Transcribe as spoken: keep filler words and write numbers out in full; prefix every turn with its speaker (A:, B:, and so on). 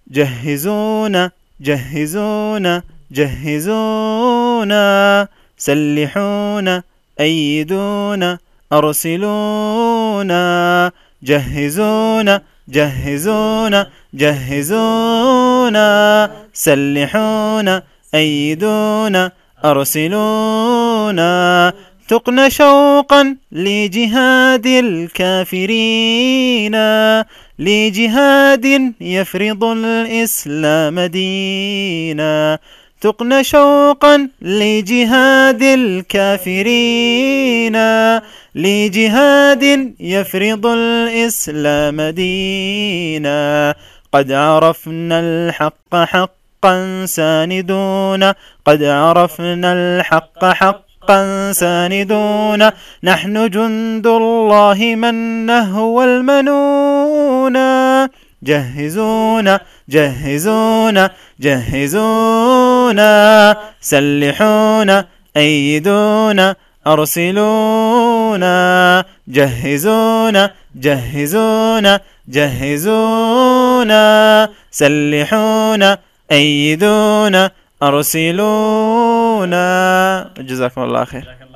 A: جهزونا جهزونا جهزونا، سلحونا أيدونا أرسلونا. جهزونا جهزونا جهزونا، سلحونا أيدونا أرسلونا. تقن شوقا لجهاد الكافرين، لجهاد يفرض الإسلام دينا. تقن شوقا لجهاد الكافرين، لجهاد يفرض الإسلام دينا. قد عرفنا الحق حقا ساندونا، قد عرفنا الحق حقا ساندونا. نحن جند الله من نهوى المنونا. جهزونا جهزونا جهزونا، سلحونا أيدونا أرسلونا. جهزونا جهزونا جهزونا، سلحونا أيدونا أرسلونا. جزاكم الله خير.